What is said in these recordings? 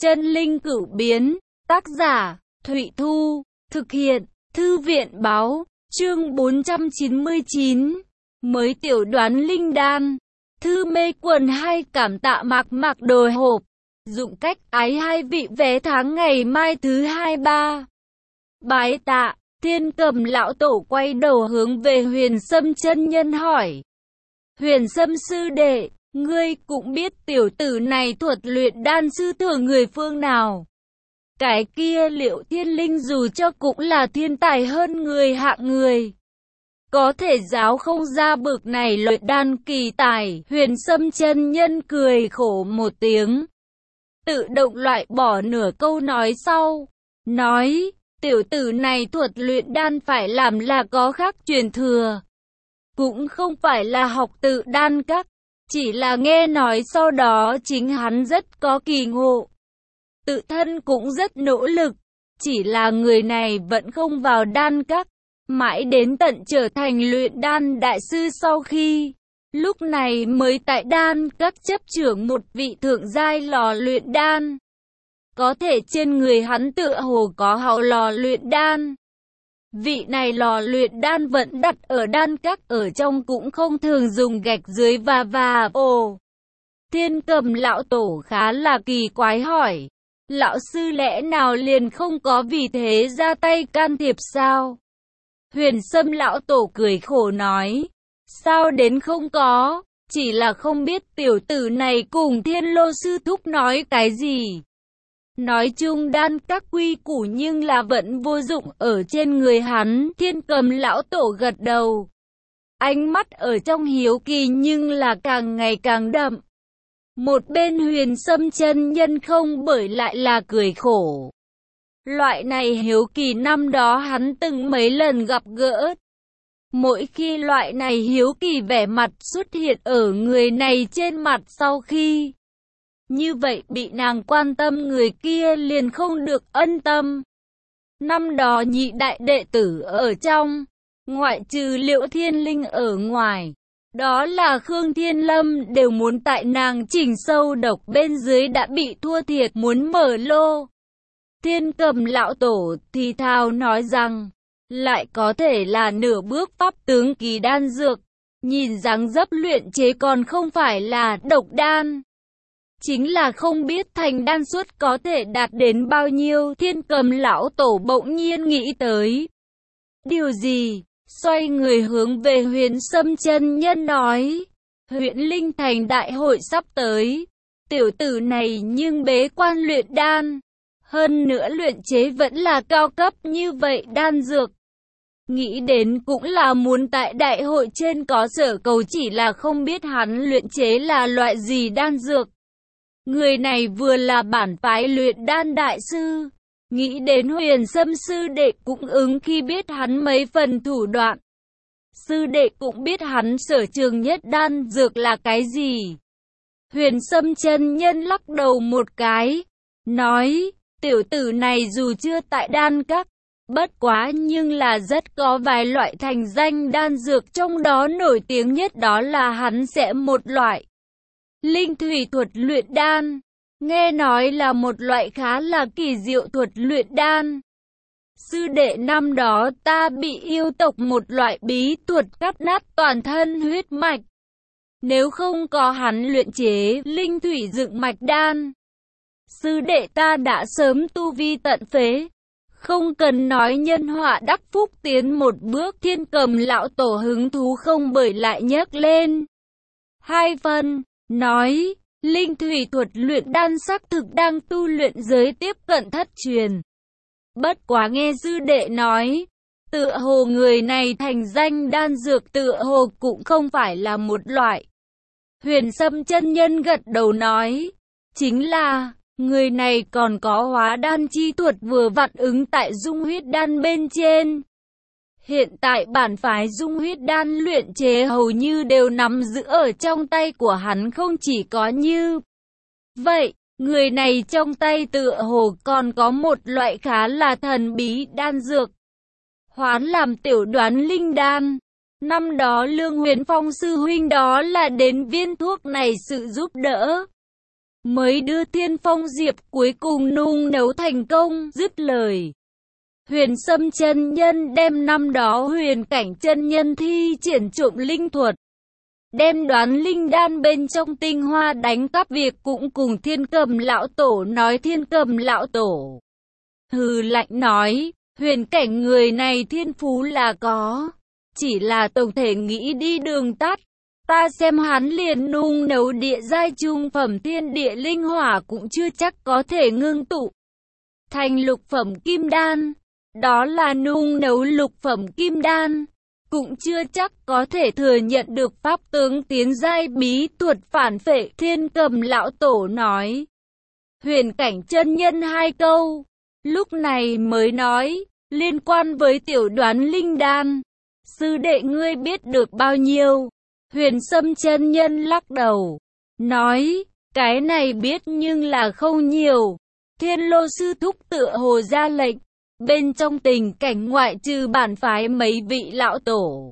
Chân linh cửu biến, tác giả, Thụy Thu, thực hiện, Thư viện báo, chương 499, mới tiểu đoán linh đan, thư mê quần 2 cảm tạ Mạc đồ hộp, dụng cách ái 2 vị vé tháng ngày mai thứ 23. Bái tạ, Thiên Cầm lão tổ quay đầu hướng về Huyền Sâm chân nhân hỏi. Huyền Sâm sư đệ, ngươi cũng biết tiểu tử này thuật luyện đan sư thừa người phương nào. Cái kia Liệu Thiên Linh dù cho cũng là thiên tài hơn người hạng người. Có thể giáo không ra bực này luyện đan kỳ tài. Huyền Sâm chân nhân cười khổ một tiếng, tự động loại bỏ nửa câu nói sau. Nói, tiểu tử này thuật luyện đan phải làm là có khác truyền thừa. Cũng không phải là học tự đan các. Chỉ là nghe nói sau đó chính hắn rất có kỳ ngộ. Tự thân cũng rất nỗ lực. Chỉ là người này vẫn không vào đan các. Mãi đến tận trở thành luyện đan đại sư sau khi. Lúc này mới tại đan các chấp trưởng một vị thượng giai lò luyện đan. Có thể trên người hắn tựa hồ có hào lò luyện đan. Vị này lò luyện đan vẫn đặt ở đan các, ở trong cũng không thường dùng gạch dưới và ồ. Thiên Cầm lão tổ khá là kỳ quái hỏi. Lão sư lẽ nào liền không có vì thế ra tay can thiệp sao? Huyền Sâm lão tổ cười khổ nói. Sao đến không có, chỉ là không biết tiểu tử này cùng Thiên Lô sư thúc nói cái gì. Nói chung đan các quy củ nhưng là vẫn vô dụng ở trên người hắn. Thiên Cầm lão tổ gật đầu. Ánh mắt ở trong hiếu kỳ nhưng là càng ngày càng đậm. Một bên Huyền Sâm chân nhân không bởi lại là cười khổ. Loại này hiếu kỳ năm đó hắn từng mấy lần gặp gỡ. Mỗi khi loại này hiếu kỳ vẻ mặt xuất hiện ở người này trên mặt sau khi. Như vậy bị nàng quan tâm người kia liền không được ân tâm. Năm đó nhị đại đệ tử ở trong, ngoại trừ Liệu Thiên Linh ở ngoài, đó là Khương Thiên Lâm đều muốn tại nàng chỉnh sâu độc bên dưới đã bị thua thiệt muốn mở lô. Thiên Cầm lão tổ thì thào nói rằng, lại có thể là nửa bước pháp tướng kỳ đan dược, nhìn dáng dấp luyện chế còn không phải là độc đan. Chính là không biết thành đan suất có thể đạt đến bao nhiêu. Thiên Cầm lão tổ bỗng nhiên nghĩ tới điều gì, xoay người hướng về Huyền Sâm chân nhân nói. Huyện Linh Thành đại hội sắp tới, tiểu tử này nhưng bế quan luyện đan, hơn nữa luyện chế vẫn là cao cấp như vậy đan dược. Nghĩ đến cũng là muốn tại đại hội trên có sở cầu, chỉ là không biết hắn luyện chế là loại gì đan dược. Người này vừa là bản phái luyện đan đại sư. Nghĩ đến Huyền Sâm sư đệ cũng ứng khi biết hắn mấy phần thủ đoạn. Sư đệ cũng biết hắn sở trường nhất đan dược là cái gì. Huyền Sâm chân nhân lắc đầu một cái, nói, tiểu tử này dù chưa tại đan các, bất quá nhưng là rất có vài loại thành danh đan dược, trong đó nổi tiếng nhất đó là hắn sẽ một loại linh thủy thuật luyện đan, nghe nói là một loại khá là kỳ diệu thuật luyện đan. Sư đệ năm đó ta bị yêu tộc một loại bí thuật cắt nát toàn thân huyết mạch. Nếu không có hắn luyện chế linh thủy dựng mạch đan, sư đệ ta đã sớm tu vi tận phế. Không cần nói nhân họa đắc phúc tiến một bước. Thiên Cầm lão tổ hứng thú không bởi lại nhấc lên 2 phần, nói, linh thủy thuật luyện đan xác thực đang tu luyện giới tiếp cận thất truyền. Bất quá nghe sư đệ nói, tựa hồ người này thành danh đan dược tựa hồ cũng không phải là một loại. Huyền Sâm chân nhân gật đầu nói, chính là, người này còn có hóa đan chi thuật vừa vặn ứng tại dung huyết đan bên trên. Hiện tại bản phái dung huyết đan luyện chế hầu như đều nắm giữ ở trong tay của hắn, không chỉ có như vậy, người này trong tay tựa hồ còn có một loại khá là thần bí đan dược. Hoán làm tiểu đoán linh đan. Năm đó Lương Huyền Phong sư huynh đó là đến viên thuốc này sự giúp đỡ. mới đưa Thiên Phong Diệp cuối cùng nung nấu thành công. Dứt lời, Huyền Sâm chân nhân đem năm đó Huyền Cảnh chân nhân thi triển trộm linh thuật, đem Đoán linh đan bên trong tinh hoa đánh cắp việc cũng cùng Thiên Cầm lão tổ nói. Thiên Cầm lão tổ hừ lạnh nói, Huyền Cảnh người này thiên phú là có, chỉ là tổng thể nghĩ đi đường tắt. Ta xem hắn liền nung nấu địa giai trung phẩm thiên địa linh hỏa cũng chưa chắc có thể ngưng tụ thành lục phẩm kim đan. Đó là nung nấu lục phẩm kim đan, cũng chưa chắc có thể thừa nhận được pháp tướng tiến giai bí thuật phản phệ. Thiên Cầm lão tổ nói. Huyền Cảnh chân nhân hai câu, lúc này mới nói, liên quan với tiểu Đoán linh đan, sư đệ ngươi biết được bao nhiêu? Huyền Sâm chân nhân lắc đầu, nói, cái này biết nhưng là không nhiều. Thiên Lô sư thúc tựa hồ ra lệnh, bên trong tình cảnh ngoại trừ bản phái mấy vị lão tổ,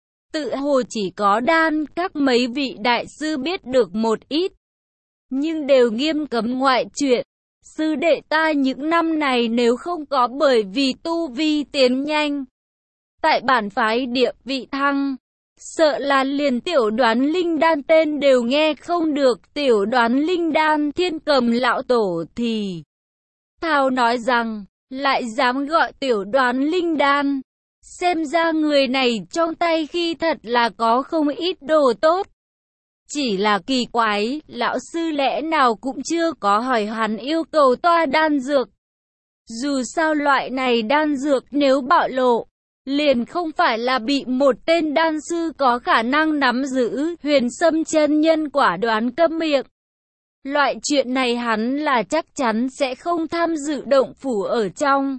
tự hồ chỉ có đan các mấy vị đại sư biết được một ít, nhưng đều nghiêm cấm ngoại chuyện. Sư đệ ta những năm này nếu không có bởi vì tu vi tiến nhanh, tại bản phái địa vị thăng, sợ là liền tiểu Đoán linh đan tên đều nghe không được. Tiểu Đoán linh đan Thiên Cầm lão tổ thì thào nói rằng, lại dám gọi tiểu Đoán linh đan, xem ra người này trong tay khi thật là có không ít đồ tốt. Chỉ là kỳ quái, lão sư lẽ nào cũng chưa có hỏi hắn yêu cầu toa đan dược. Dù sao loại này đan dược nếu bạo lộ, liền không phải là bị một tên đan sư có khả năng nắm giữ. Huyền Sâm chân nhân quả đoán câm miệng. Loại chuyện này hắn là chắc chắn sẽ không tham dự động phủ ở trong.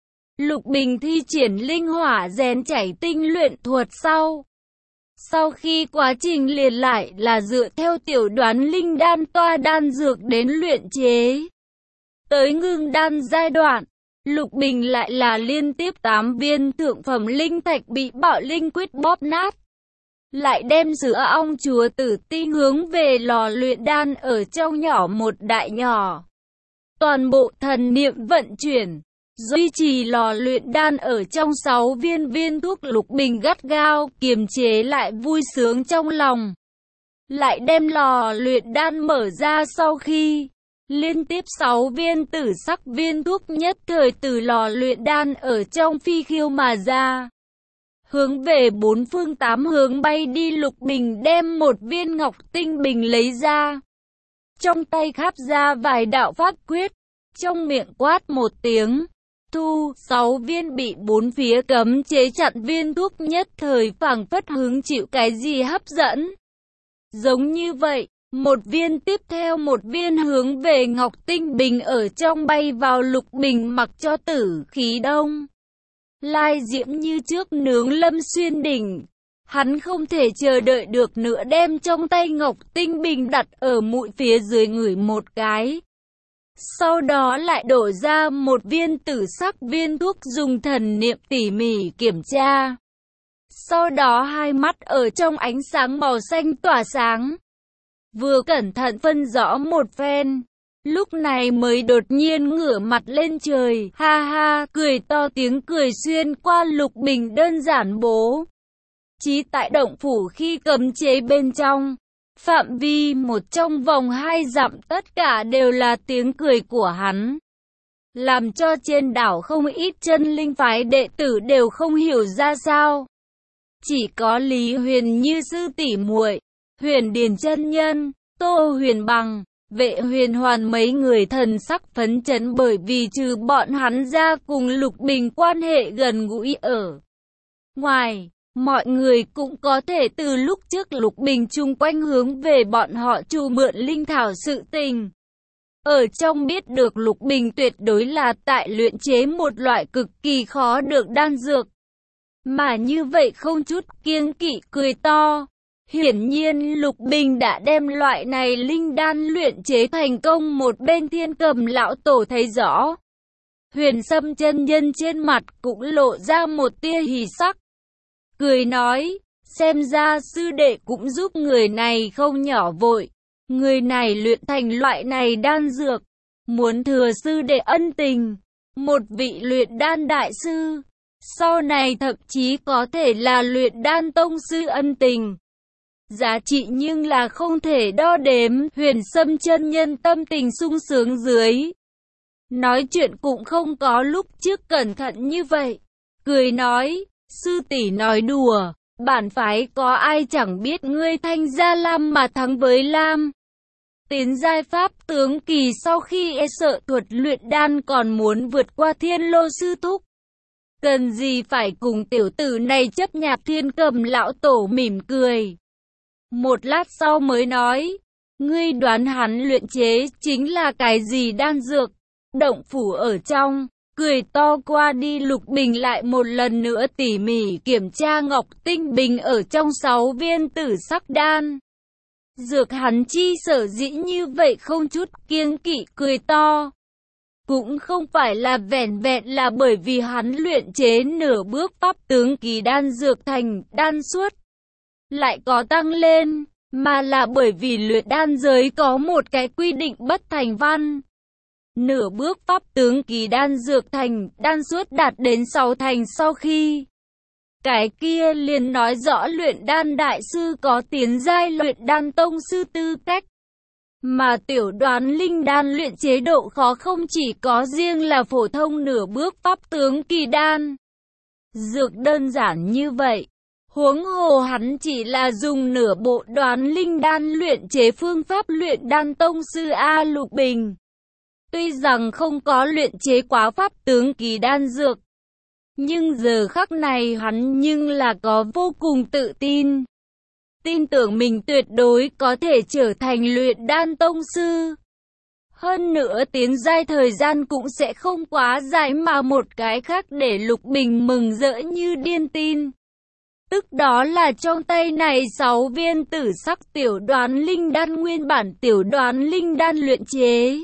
Lục Bình thi triển linh hỏa rèn chảy tinh luyện thuật sau khi quá trình liền lại là dựa theo tiểu Đoán linh đan toa đan dược đến luyện chế. Tới ngưng đan giai đoạn, Lục Bình lại là liên tiếp 8 viên thượng phẩm linh thạch bị Bạo Linh Quyết bóp nát. Lại đem sữa ong chúa tử ti hướng về lò luyện đan ở trong nhỏ một đại nhỏ. Toàn bộ thần niệm vận chuyển, duy trì lò luyện đan ở trong 6 viên thuốc. Lục Bình gắt gao kiềm chế lại vui sướng trong lòng. Lại đem lò luyện đan mở ra sau khi liên tiếp 6 viên tử sắc viên thuốc nhất thời từ lò luyện đan ở trong phi khiêu mà ra, hướng về 4 phương 8 hướng bay đi. Lục Bình đem một viên ngọc tinh bình lấy ra, trong tay khắp ra vài đạo pháp quyết, trong miệng quát một tiếng, thu. 6 viên bị 4 phía cấm chế chặn viên thuốc nhất thời phảng phất hứng chịu cái gì hấp dẫn. Giống như vậy, một viên tiếp theo một viên hướng về ngọc tinh bình ở trong bay vào. Lục Bình mặc cho tử khí đông lai diễm như trước nướng Lâm Xuyên đỉnh. Hắn không thể chờ đợi được nữa, đem trong tay ngọc tinh bình đặt ở mũi phía dưới ngửi một cái. Sau đó lại đổ ra một viên tử sắc viên thuốc, dùng thần niệm tỉ mỉ kiểm tra. Sau đó hai mắt ở trong ánh sáng màu xanh tỏa sáng. Vừa cẩn thận phân rõ một phen, lúc này mới đột nhiên ngửa mặt lên trời, ha ha, cười to. Tiếng cười xuyên qua Lục Bình đơn giản bố trí tại động phủ khi cấm chế bên trong. Phạm vi một trong vòng 2 dặm tất cả đều là tiếng cười của hắn, làm cho trên đảo không ít chân linh phái đệ tử đều không hiểu ra sao. Chỉ có Lý Huyền Như sư tỷ muội, Huyền Điền chân nhân, Tô Huyền Bằng, Vệ Huyền Hoàn mấy người thần sắc phấn chấn, bởi vì trừ bọn hắn ra cùng Lục Bình quan hệ gần gũi ở ngoài, mọi người cũng có thể từ lúc trước Lục Bình chung quanh hướng về bọn họ chu mượn linh thảo sự tình. Ở trong biết được Lục Bình tuyệt đối là tại luyện chế một loại cực kỳ khó được đan dược, mà như vậy không chút kiêng kỵ cười to. Hiển nhiên Lục Bình đã đem loại này linh đan luyện chế thành công. Một bên Thiên Cầm lão tổ thấy rõ, Huyền Sâm chân nhân trên mặt cũng lộ ra một tia hỉ sắc, cười nói, xem ra sư đệ cũng giúp người này không nhỏ vội. Người này luyện thành loại này đan dược, muốn thừa sư đệ ân tình, một vị luyện đan đại sư, sau này thậm chí có thể là luyện đan tông sư ân tình. Giá trị nhưng là không thể đo đếm. Huyền Sâm chân nhân tâm tình sung sướng dưới. Nói chuyện cũng không có lúc trước cẩn thận như vậy. Cười nói, sư tỷ nói đùa, bản phái có ai chẳng biết ngươi Thanh Gia Lam mà thắng với Lam. Tiến giai pháp tướng kỳ sau khi sợ thuật luyện đan còn muốn vượt qua Thiên Lô sư thúc. Cần gì phải cùng tiểu tử này chấp nhặt. Thiên Cầm lão tổ mỉm cười. Một lát sau mới nói, ngươi đoán hắn luyện chế chính là cái gì đan dược? Động phủ ở trong, cười to qua đi. Lục Bình lại một lần nữa tỉ mỉ kiểm tra ngọc tinh bình ở trong 6 viên tử sắc đan dược. Hắn chi sở dĩ như vậy không chút kiêng kỵ cười to, cũng không phải là vẻn vẹn là bởi vì hắn luyện chế nửa bước pháp tướng kỳ đan dược thành đan suất lại có tăng lên, mà là bởi vì luyện đan giới có một cái quy định bất thành văn. Nửa bước pháp tướng kỳ đan dược thành đan suất đạt đến 6 thành sau khi, cái kia liền nói rõ luyện đan đại sư có tiến giai luyện đan tông sư tư cách. Mà tiểu đoán linh đan luyện chế độ khó không chỉ có riêng là phổ thông nửa bước pháp tướng kỳ đan dược đơn giản như vậy. Huống hồ hắn chỉ là dùng nửa bộ đoán linh đan luyện chế phương pháp luyện đan tông sư A Lục Bình. Tuy rằng không có luyện chế quá pháp tướng kỳ đan dược, nhưng giờ khắc này hắn nhưng là có vô cùng tự tin. Tin tưởng mình tuyệt đối có thể trở thành luyện đan tông sư. Hơn nữa tiến giai thời gian cũng sẽ không quá dài, mà một cái khác để Lục Bình mừng rỡ như điên tin. Tức đó là trong tay này 6 viên tử sắc tiểu đoán linh đan nguyên bản tiểu đoán linh đan luyện chế.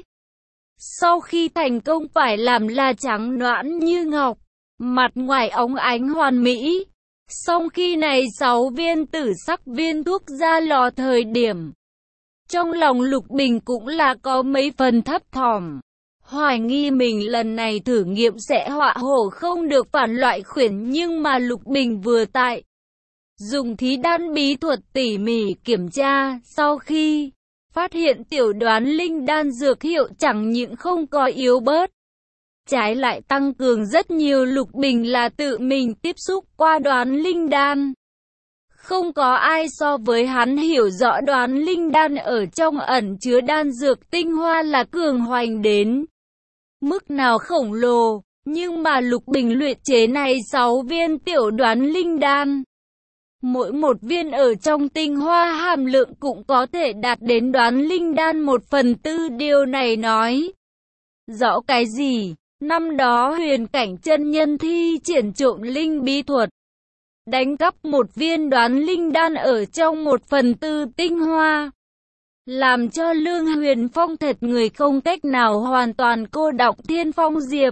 Sau khi thành công phải làm là trắng nõn như ngọc, mặt ngoài óng ánh hoàn mỹ. Song khi này 6 viên tử sắc viên thuốc ra lò thời điểm, trong lòng Lục Bình cũng là có mấy phần thấp thỏm. Hoài nghi mình lần này thử nghiệm sẽ họa hổ không được phản loại khuyển, nhưng mà Lục Bình vừa tại dùng thí đan bí thuật tỉ mỉ kiểm tra, sau khi phát hiện tiểu đoán linh đan dược hiệu chẳng những không có yếu bớt, trái lại tăng cường rất nhiều. Lục Bình là tự mình tiếp xúc qua đoán linh đan, không có ai so với hắn hiểu rõ đoán linh đan ở trong ẩn chứa đan dược tinh hoa là cường hoành đến mức nào khổng lồ. Nhưng mà Lục Bình luyện chế này 6 viên tiểu đoán linh đan, mỗi một viên ở trong tinh hoa hàm lượng cũng có thể đạt đến đoán linh đan 1/4. Điều này nói rõ cái gì? Năm đó huyền cảnh chân nhân thi triển trộm linh bí thuật, đánh cắp một viên đoán linh đan ở trong 1/4 tinh hoa, làm cho Lương Huyền Phong thật người không cách nào hoàn toàn cô đọng Thiên Phong Diệp.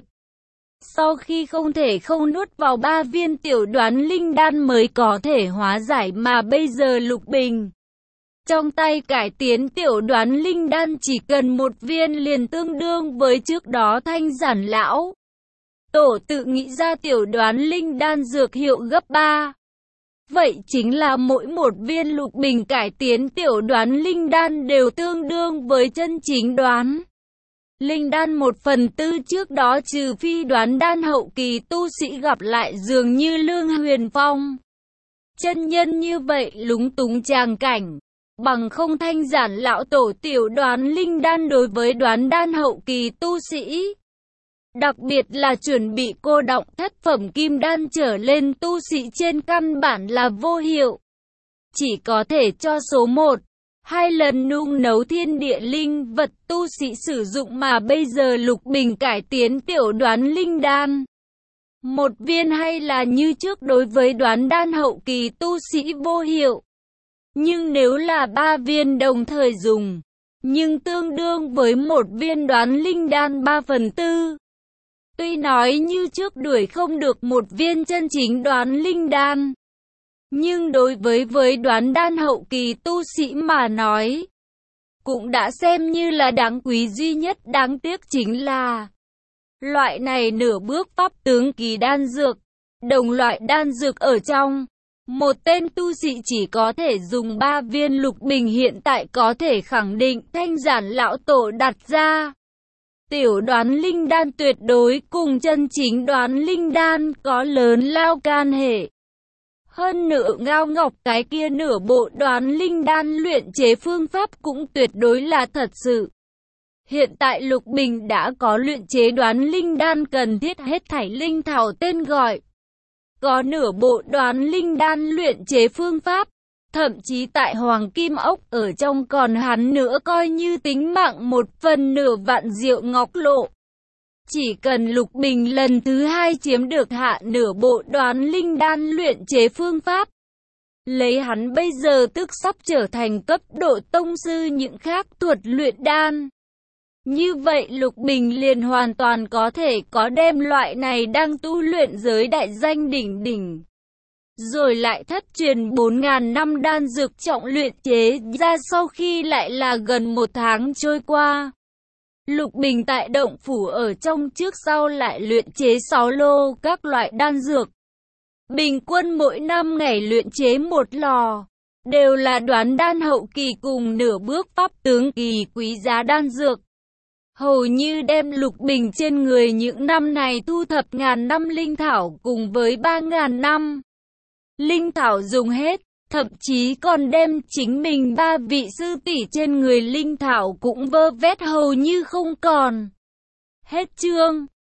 Sau khi không thể không nuốt vào 3 viên tiểu đoán linh đan mới có thể hóa giải, mà bây giờ Lục Bình trong tay cải tiến tiểu đoán linh đan chỉ cần 1 viên liền tương đương với trước đó Thanh Giản lão tổ tự nghĩ ra tiểu đoán linh đan dược hiệu gấp 3. Vậy chính là mỗi một viên Lục Bình cải tiến tiểu đoán linh đan đều tương đương với chân chính đoán linh đan 1/4 trước đó, trừ phi đoán đan hậu kỳ tu sĩ gặp lại dường như Lương Huyền Phong chân nhân như vậy lúng túng tràng cảnh. Bằng không Thanh Giản lão tổ tiểu đoán linh đan đối với đoán đan hậu kỳ tu sĩ, đặc biệt là chuẩn bị cô đọng thất phẩm kim đan trở lên tu sĩ trên căn bản là vô hiệu. Chỉ có thể cho số 1, 2 lần nung nấu thiên địa linh vật tu sĩ sử dụng, mà bây giờ Lục Bình cải tiến tiểu đoán linh đan 1 viên hay là như trước đối với đoán đan hậu kỳ tu sĩ vô hiệu. Nhưng nếu là 3 viên đồng thời dùng, nhưng tương đương với 1 viên đoán linh đan 3/4. Tuy nói như trước đuổi không được 1 viên chân chính đoán linh đan, nhưng đối với đoán đan hậu kỳ tu sĩ mà nói, cũng đã xem như là đáng quý duy nhất. Đáng tiếc chính là loại này nửa bước pháp tướng kỳ đan dược, đồng loại đan dược ở trong. Một tên tu sĩ chỉ có thể dùng 3 viên Lục Bình hiện tại có thể khẳng định Thanh Giản lão tổ đặt ra. Tiểu đoán linh đan tuyệt đối cùng chân chính đoán linh đan có lớn lao can hệ. Hơn nữa Ngao Ngọc cái kia nửa bộ đoán linh đan luyện chế phương pháp cũng tuyệt đối là thật sự. Hiện tại Lục Bình đã có luyện chế đoán linh đan cần thiết hết thảy linh thảo tên gọi. Có nửa bộ đoán linh đan luyện chế phương pháp, thậm chí tại Hoàng Kim Ốc ở trong còn hắn nữa coi như tính mạng 1/4 vạn Diệu Ngọc Lộ. Chỉ cần Lục Bình lần thứ 2 chiếm được hạ nửa bộ đoán linh đan luyện chế phương pháp, lấy hắn bây giờ tức sắp trở thành cấp độ tông sư những khác thuật luyện đan. Như vậy Lục Bình liền hoàn toàn có thể có đem loại này đang tu luyện giới đại danh đỉnh đỉnh. Rồi lại thất truyền 4.000 năm đan dược trọng luyện chế ra sau khi lại là gần 1 tháng trôi qua. Lục Bình tại động phủ ở trong trước sau lại luyện chế 6 lô các loại đan dược. Bình quân mỗi năm ngày luyện chế 1 lò, đều là đoán đan hậu kỳ cùng nửa bước pháp tướng kỳ quý giá đan dược. Hầu như đem Lục Bình trên người những năm này thu thập ngàn năm linh thảo cùng với 3.000 năm linh thảo dùng hết, thậm chí còn đem chính mình 3 vị sư tỷ trên người linh thảo cũng vơ vét hầu như không còn. Hết chương.